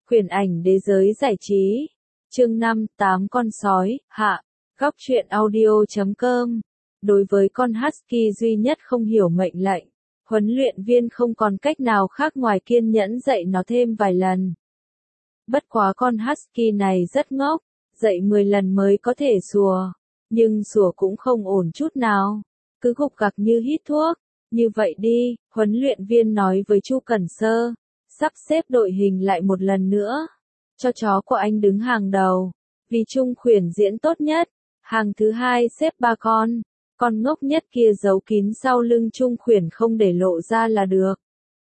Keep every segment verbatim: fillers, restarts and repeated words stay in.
Quyển ảnh đế giới giải trí. Chương năm, tám con sói, hạ. Góc truyện audio chấm com. Đối với con Husky duy nhất không hiểu mệnh lệnh, huấn luyện viên không còn cách nào khác ngoài kiên nhẫn dạy nó thêm vài lần. Bất quá con Husky này rất ngốc, dạy mười lần mới có thể sủa, nhưng sủa cũng không ổn chút nào, cứ gục gặc như hít thuốc. Như vậy đi, huấn luyện viên nói với Chu Cẩn Sơ, sắp xếp đội hình lại một lần nữa, cho chó của anh đứng hàng đầu, vì Trung Khuyển diễn tốt nhất, hàng thứ hai xếp ba con, con ngốc nhất kia giấu kín sau lưng Trung Khuyển không để lộ ra là được.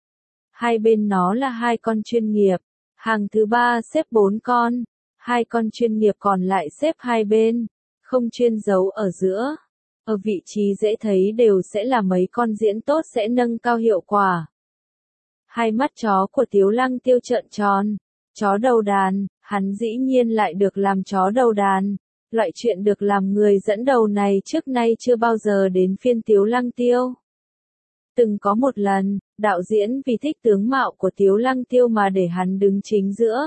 Hai bên nó là hai con chuyên nghiệp, hàng thứ ba xếp bốn con, hai con chuyên nghiệp còn lại xếp hai bên, không chuyên giấu ở giữa. Ở vị trí dễ thấy đều sẽ là mấy con diễn tốt sẽ nâng cao hiệu quả. Hai mắt chó của Tiếu Lăng Tiêu trợn tròn, chó đầu đàn, hắn dĩ nhiên lại được làm chó đầu đàn. Loại chuyện được làm người dẫn đầu này trước nay chưa bao giờ đến phiên Tiếu Lăng Tiêu. Từng có một lần, đạo diễn vì thích tướng mạo của Tiếu Lăng Tiêu mà để hắn đứng chính giữa.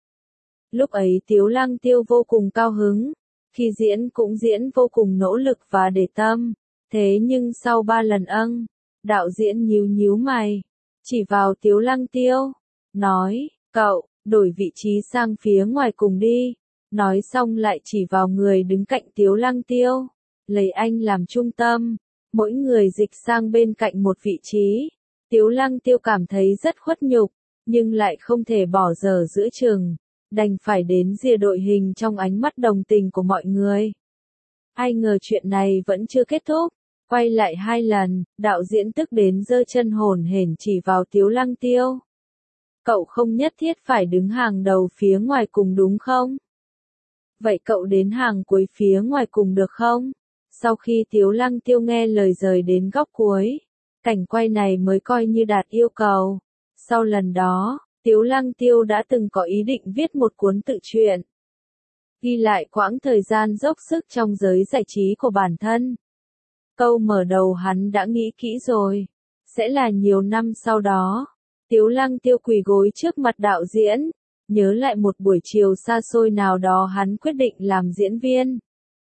Lúc ấy Tiếu Lăng Tiêu vô cùng cao hứng, khi diễn cũng diễn vô cùng nỗ lực và để tâm. Thế nhưng sau ba lần âng, đạo diễn nhíu nhíu mày, chỉ vào Tiếu Lăng Tiêu, nói, cậu, đổi vị trí sang phía ngoài cùng đi. Nói xong lại chỉ vào người đứng cạnh Tiếu Lăng Tiêu, lấy anh làm trung tâm, mỗi người dịch sang bên cạnh một vị trí. Tiếu Lăng Tiêu cảm thấy rất khuất nhục, nhưng lại không thể bỏ dở giữa chừng, đành phải đến rìa đội hình trong ánh mắt đồng tình của mọi người. Ai ngờ chuyện này vẫn chưa kết thúc, quay lại hai lần, đạo diễn tức đến giơ chân hổn hển chỉ vào Tiếu Lăng Tiêu. Cậu không nhất thiết phải đứng hàng đầu phía ngoài cùng đúng không? Vậy cậu đến hàng cuối phía ngoài cùng được không? Sau khi Tiếu Lăng Tiêu nghe lời rời đến góc cuối, cảnh quay này mới coi như đạt yêu cầu. Sau lần đó, Tiếu Lăng Tiêu đã từng có ý định viết một cuốn tự truyện, ghi lại quãng thời gian dốc sức trong giới giải trí của bản thân. Câu mở đầu hắn đã nghĩ kỹ rồi, sẽ là nhiều năm sau đó. Tiếu Lăng Tiêu quỳ gối trước mặt đạo diễn, nhớ lại một buổi chiều xa xôi nào đó hắn quyết định làm diễn viên.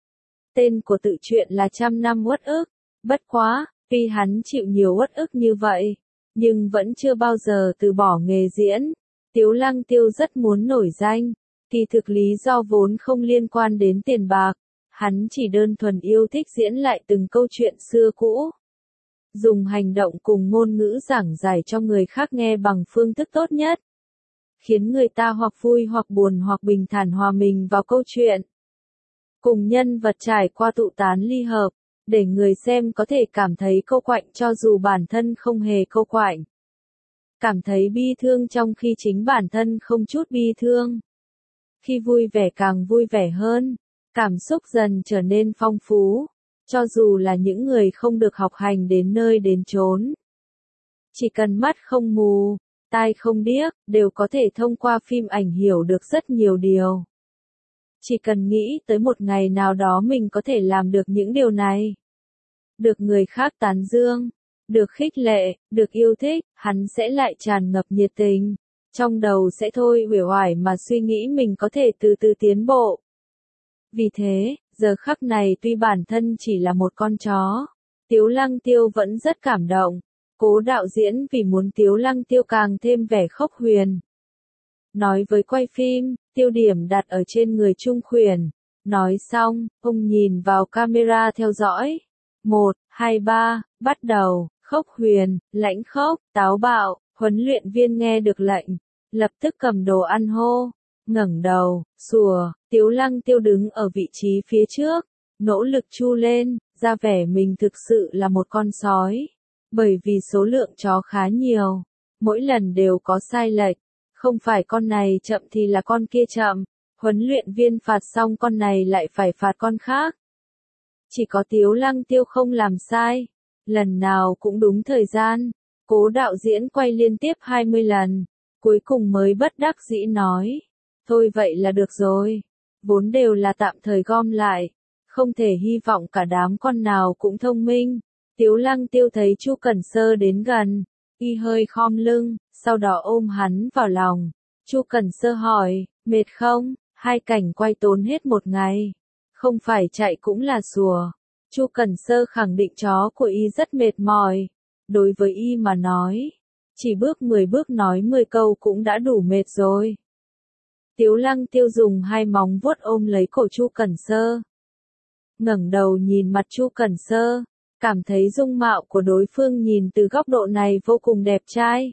Tên của tự truyện là Trăm năm uất ức, bất quá, vì hắn chịu nhiều uất ức như vậy, nhưng vẫn chưa bao giờ từ bỏ nghề diễn. Tiếu Lăng Tiêu rất muốn nổi danh, kỳ thực lý do vốn không liên quan đến tiền bạc, hắn chỉ đơn thuần yêu thích diễn lại từng câu chuyện xưa cũ. Dùng hành động cùng ngôn ngữ giảng giải cho người khác nghe bằng phương thức tốt nhất, khiến người ta hoặc vui hoặc buồn hoặc bình thản hòa mình vào câu chuyện. Cùng nhân vật trải qua tụ tán ly hợp, để người xem có thể cảm thấy câu quạnh cho dù bản thân không hề câu quạnh. Cảm thấy bi thương trong khi chính bản thân không chút bi thương. Khi vui vẻ càng vui vẻ hơn, cảm xúc dần trở nên phong phú, cho dù là những người không được học hành đến nơi đến chốn. Chỉ cần mắt không mù, tai không điếc, đều có thể thông qua phim ảnh hiểu được rất nhiều điều. Chỉ cần nghĩ tới một ngày nào đó mình có thể làm được những điều này. Được người khác tán dương, được khích lệ, được yêu thích, hắn sẽ lại tràn ngập nhiệt tình. Trong đầu sẽ thôi uể oải mà suy nghĩ mình có thể từ từ tiến bộ. Vì thế, giờ khắc này tuy bản thân chỉ là một con chó, Tiếu Lăng Tiêu vẫn rất cảm động. Cố đạo diễn vì muốn Tiếu Lăng Tiêu càng thêm vẻ khốc huyền. Nói với quay phim, tiêu điểm đặt ở trên người Trung Khuyển. Nói xong, ông nhìn vào camera theo dõi. Một, hai, ba, bắt đầu, khốc huyền, lãnh khốc, táo bạo, huấn luyện viên nghe được lệnh, lập tức cầm đồ ăn hô, ngẩng đầu, sủa, Tiếu Lăng Tiêu đứng ở vị trí phía trước, nỗ lực chu lên, ra vẻ mình thực sự là một con sói. Bởi vì số lượng chó khá nhiều, mỗi lần đều có sai lệch, không phải con này chậm thì là con kia chậm, huấn luyện viên phạt xong con này lại phải phạt con khác. Chỉ có Tiếu Lăng Tiêu không làm sai, lần nào cũng đúng thời gian. Cố đạo diễn quay liên tiếp hai mươi lần, cuối cùng mới bất đắc dĩ nói, thôi vậy là được rồi, vốn đều là tạm thời gom lại, không thể hy vọng cả đám con nào cũng thông minh. Tiếu Lăng Tiêu thấy Chu Cẩn Sơ đến gần, y hơi khom lưng, sau đó ôm hắn vào lòng. Chu Cẩn Sơ hỏi, mệt không? Hai cảnh quay tốn hết một ngày. Không phải chạy cũng là sùa. Chu Cẩn Sơ khẳng định chó của y rất mệt mỏi. Đối với y mà nói, chỉ bước mười bước nói mười câu cũng đã đủ mệt rồi. Tiếu Lăng Tiêu dùng hai móng vuốt ôm lấy cổ Chu Cẩn Sơ. Ngẩng đầu nhìn mặt Chu Cẩn Sơ, cảm thấy dung mạo của đối phương nhìn từ góc độ này vô cùng đẹp trai.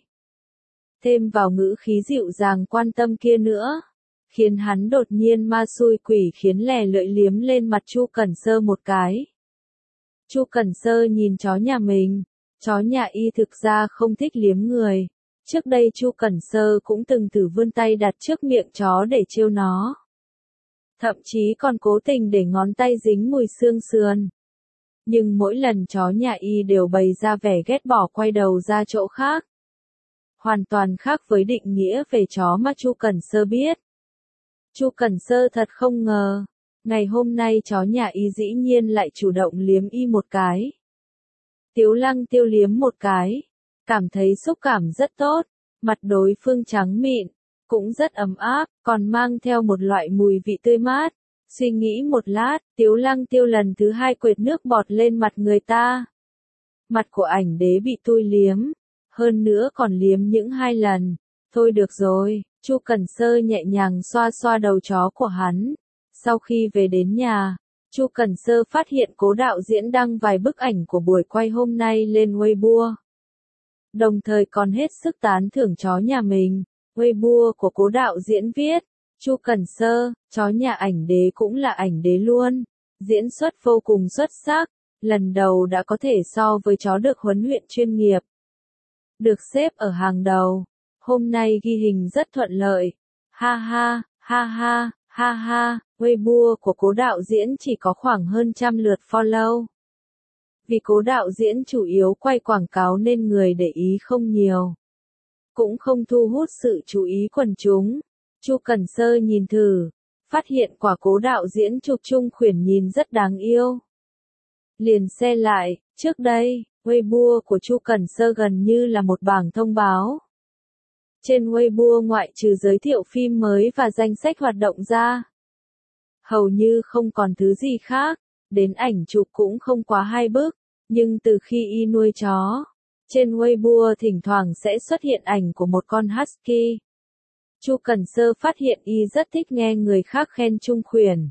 Thêm vào ngữ khí dịu dàng quan tâm kia nữa, khiến hắn đột nhiên ma xui quỷ khiến lè lưỡi liếm lên mặt Chu Cẩn Sơ một cái. Chu Cẩn Sơ nhìn chó nhà mình, chó nhà y thực ra không thích liếm người. Trước đây Chu Cẩn Sơ cũng từng thử vươn tay đặt trước miệng chó để trêu nó. Thậm chí còn cố tình để ngón tay dính mùi xương sườn. Nhưng mỗi lần chó nhà y đều bày ra vẻ ghét bỏ quay đầu ra chỗ khác. Hoàn toàn khác với định nghĩa về chó mà Chu Cẩn Sơ biết. Chu Cẩn Sơ thật không ngờ, ngày hôm nay chó nhà y dĩ nhiên lại chủ động liếm y một cái. Tiếu Lăng Tiêu liếm một cái, cảm thấy xúc cảm rất tốt, mặt đối phương trắng mịn, cũng rất ấm áp, còn mang theo một loại mùi vị tươi mát. Suy nghĩ một lát, Tiếu Lăng Tiêu lần thứ hai quệt nước bọt lên mặt người ta. Mặt của ảnh đế bị tôi liếm, hơn nữa còn liếm những hai lần. Thôi được rồi, Chu Cẩn Sơ nhẹ nhàng xoa xoa đầu chó của hắn. Sau khi về đến nhà, Chu Cẩn Sơ phát hiện Cố đạo diễn đăng vài bức ảnh của buổi quay hôm nay lên Weibo. Đồng thời còn hết sức tán thưởng chó nhà mình. Weibo của Cố đạo diễn viết, Chu Cẩn Sơ, chó nhà ảnh đế cũng là ảnh đế luôn, diễn xuất vô cùng xuất sắc, lần đầu đã có thể so với chó được huấn luyện chuyên nghiệp. Được xếp ở hàng đầu, hôm nay ghi hình rất thuận lợi, ha ha, ha ha, ha ha, Weibo của Cố đạo diễn chỉ có khoảng hơn trăm lượt follow. Vì Cố đạo diễn chủ yếu quay quảng cáo nên người để ý không nhiều, cũng không thu hút sự chú ý quần chúng. Chu Cẩn Sơ nhìn thử, phát hiện quả Cố đạo diễn chụp chung khuyển nhìn rất đáng yêu. Liền xe lại, trước đây, Weibo của Chu Cẩn Sơ gần như là một bảng thông báo. Trên Weibo ngoại trừ giới thiệu phim mới và danh sách hoạt động ra, hầu như không còn thứ gì khác, đến ảnh chụp cũng không quá hai bức, nhưng từ khi y nuôi chó, trên Weibo thỉnh thoảng sẽ xuất hiện ảnh của một con husky. Chu Cẩn Sơ phát hiện y rất thích nghe người khác khen chung khuyển.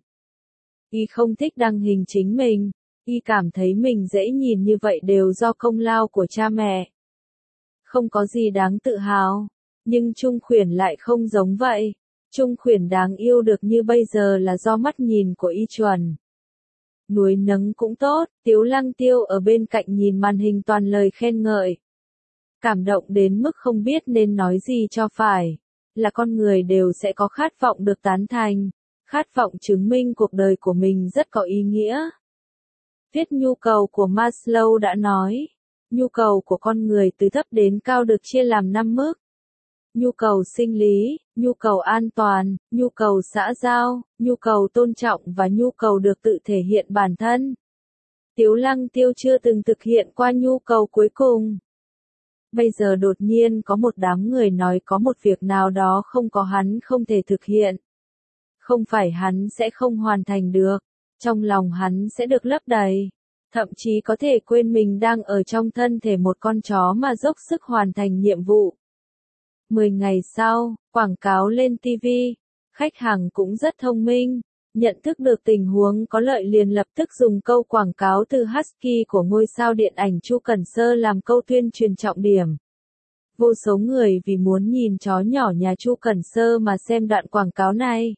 Y không thích đăng hình chính mình, y cảm thấy mình dễ nhìn như vậy đều do công lao của cha mẹ. Không có gì đáng tự hào, nhưng chung khuyển lại không giống vậy. Chung khuyển đáng yêu được như bây giờ là do mắt nhìn của y chuẩn. Nuôi nấng cũng tốt, Tiếu Lăng Tiêu ở bên cạnh nhìn màn hình toàn lời khen ngợi. Cảm động đến mức không biết nên nói gì cho phải. Là con người đều sẽ có khát vọng được tán thành, khát vọng chứng minh cuộc đời của mình rất có ý nghĩa. Viết nhu cầu của Maslow đã nói, nhu cầu của con người từ thấp đến cao được chia làm năm mức. Nhu cầu sinh lý, nhu cầu an toàn, nhu cầu xã giao, nhu cầu tôn trọng và nhu cầu được tự thể hiện bản thân. Tiếu Lăng Tiêu chưa từng thực hiện qua nhu cầu cuối cùng. Bây giờ đột nhiên có một đám người nói có một việc nào đó không có hắn không thể thực hiện. Không phải hắn sẽ không hoàn thành được, trong lòng hắn sẽ được lấp đầy. Thậm chí có thể quên mình đang ở trong thân thể một con chó mà dốc sức hoàn thành nhiệm vụ. Mười ngày sau, quảng cáo lên ti vi, khách hàng cũng rất thông minh, nhận thức được tình huống có lợi liền lập tức dùng câu quảng cáo từ Husky của ngôi sao điện ảnh Chu Cẩn Sơ làm câu tuyên truyền trọng điểm. Vô số người vì muốn nhìn chó nhỏ nhà Chu Cẩn Sơ mà xem đoạn quảng cáo này.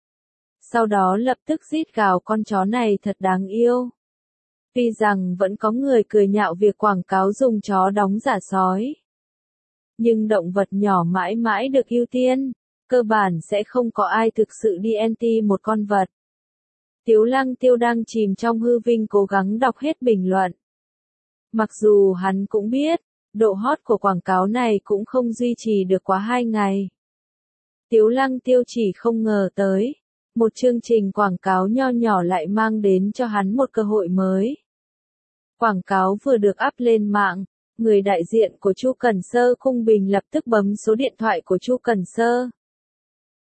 Sau đó lập tức rít gào con chó này thật đáng yêu. Tuy rằng vẫn có người cười nhạo việc quảng cáo dùng chó đóng giả sói. Nhưng động vật nhỏ mãi mãi được ưu tiên, cơ bản sẽ không có ai thực sự đi anti một con vật. Tiếu Lăng Tiêu đang chìm trong hư vinh cố gắng đọc hết bình luận. Mặc dù hắn cũng biết, độ hot của quảng cáo này cũng không duy trì được quá hai ngày. Tiếu Lăng Tiêu chỉ không ngờ tới, một chương trình quảng cáo nho nhỏ lại mang đến cho hắn một cơ hội mới. Quảng cáo vừa được up lên mạng, người đại diện của Chu Cẩn Sơ Khung Bình lập tức bấm số điện thoại của Chu Cẩn Sơ.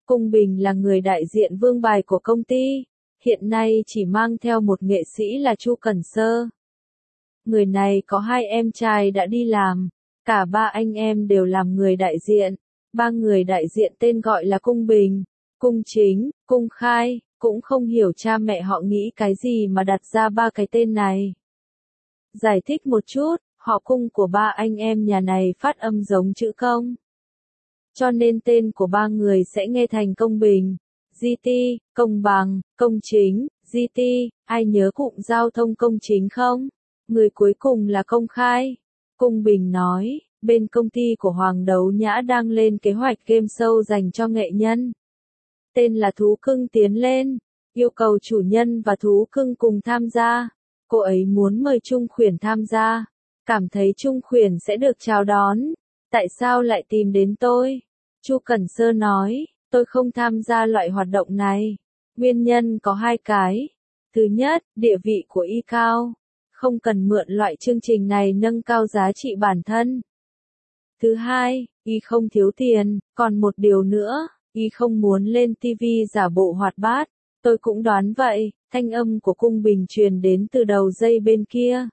Cung Bình là người đại diện vương bài của công ty, hiện nay chỉ mang theo một nghệ sĩ là Chu Cẩn Sơ. Người này có hai em trai đã đi làm, cả ba anh em đều làm người đại diện. Ba người đại diện tên gọi là Cung Bình, Cung Chính, Cung Khai, cũng không hiểu cha mẹ họ nghĩ cái gì mà đặt ra ba cái tên này. Giải thích một chút, họ Cung của ba anh em nhà này phát âm giống chữ công. Cho nên tên của ba người sẽ nghe thành Công Bình, giê tê, Công Bằng, Công Chính, giê tê, ai nhớ cụm giao thông Công Chính không? Người cuối cùng là Công Khai. Cung Bình nói, bên công ty của Hoàng Đấu Nhã đang lên kế hoạch game show dành cho nghệ nhân. Tên là Thú Cưng Tiến Lên, yêu cầu chủ nhân và thú cưng cùng tham gia. Cô ấy muốn mời Trung Khuyển tham gia, cảm thấy Trung Khuyển sẽ được chào đón. Tại sao lại tìm đến tôi? Chu Cẩn Sơ nói, tôi không tham gia loại hoạt động này. Nguyên nhân có hai cái. Thứ nhất, địa vị của y cao. Không cần mượn loại chương trình này nâng cao giá trị bản thân. Thứ hai, y không thiếu tiền, còn một điều nữa, y không muốn lên ti vi giả bộ hoạt bát. Tôi cũng đoán vậy, thanh âm của Cung Bình truyền đến từ đầu dây bên kia.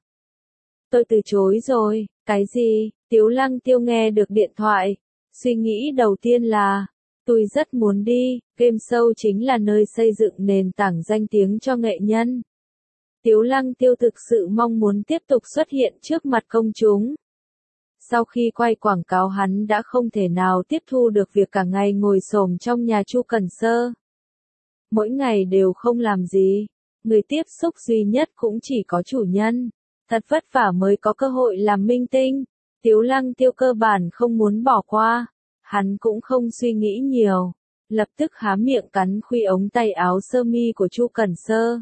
Tôi từ chối rồi, cái gì? Tiếu Lăng Tiêu nghe được điện thoại. Suy nghĩ đầu tiên là, tôi rất muốn đi, game show chính là nơi xây dựng nền tảng danh tiếng cho nghệ nhân. Tiếu Lăng Tiêu thực sự mong muốn tiếp tục xuất hiện trước mặt công chúng. Sau khi quay quảng cáo hắn đã không thể nào tiếp thu được việc cả ngày ngồi xổm trong nhà Chu Cẩn Sơ. Mỗi ngày đều không làm gì, người tiếp xúc duy nhất cũng chỉ có chủ nhân. Thật vất vả mới có cơ hội làm minh tinh. Tiếu Lăng Tiêu cơ bản không muốn bỏ qua. Hắn cũng không suy nghĩ nhiều. Lập tức há miệng cắn khuy ống tay áo sơ mi của Chu Cẩn Sơ.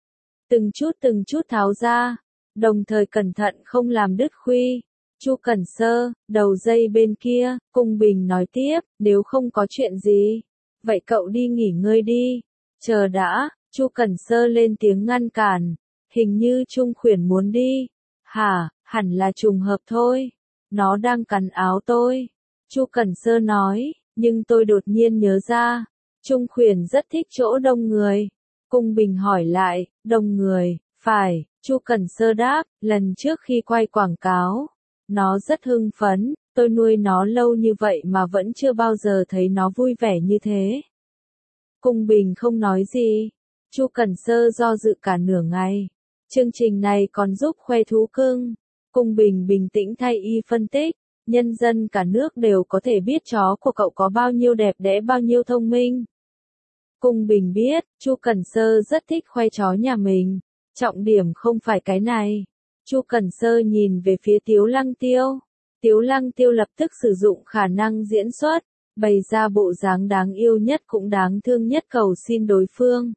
Từng chút từng chút tháo ra. Đồng thời cẩn thận không làm đứt khuy. Chu Cẩn Sơ, đầu dây bên kia, Cung Bình nói tiếp, nếu không có chuyện gì. Vậy cậu đi nghỉ ngơi đi. Chờ đã, Chu Cẩn Sơ lên tiếng ngăn cản. Hình như Trung Khuyển muốn đi. Hả, hẳn là trùng hợp thôi. Nó đang cắn áo tôi. Chu Cẩn Sơ nói, nhưng tôi đột nhiên nhớ ra. Trung Khuyển rất thích chỗ đông người. Cung Bình hỏi lại, đông người, phải, Chu Cẩn Sơ đáp, lần trước khi quay quảng cáo. Nó rất hưng phấn, tôi nuôi nó lâu như vậy mà vẫn chưa bao giờ thấy nó vui vẻ như thế. Cung Bình không nói gì. Chu Cẩn Sơ do dự cả nửa ngày. Chương trình này còn giúp khoe thú cưng. Cung Bình bình tĩnh thay y phân tích. Nhân dân cả nước đều có thể biết chó của cậu có bao nhiêu đẹp đẽ bao nhiêu thông minh. Cung Bình biết, Chu Cẩn Sơ rất thích khoe chó nhà mình. Trọng điểm không phải cái này. Chu Cẩn Sơ nhìn về phía Tiếu Lăng Tiêu. Tiếu Lăng Tiêu lập tức sử dụng khả năng diễn xuất, bày ra bộ dáng đáng yêu nhất cũng đáng thương nhất cầu xin đối phương.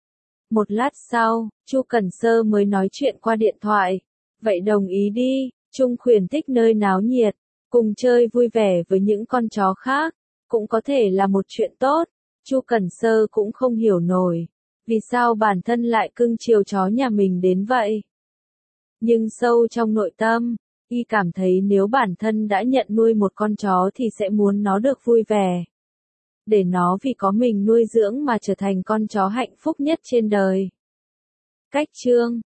Một lát sau, Chu Cẩn Sơ mới nói chuyện qua điện thoại. Vậy đồng ý đi, Trung Khuyển thích nơi náo nhiệt, cùng chơi vui vẻ với những con chó khác, cũng có thể là một chuyện tốt. Chu Cẩn Sơ cũng không hiểu nổi, vì sao bản thân lại cưng chiều chó nhà mình đến vậy. Nhưng sâu trong nội tâm, y cảm thấy nếu bản thân đã nhận nuôi một con chó thì sẽ muốn nó được vui vẻ. Để nó vì có mình nuôi dưỡng mà trở thành con chó hạnh phúc nhất trên đời. Cách chương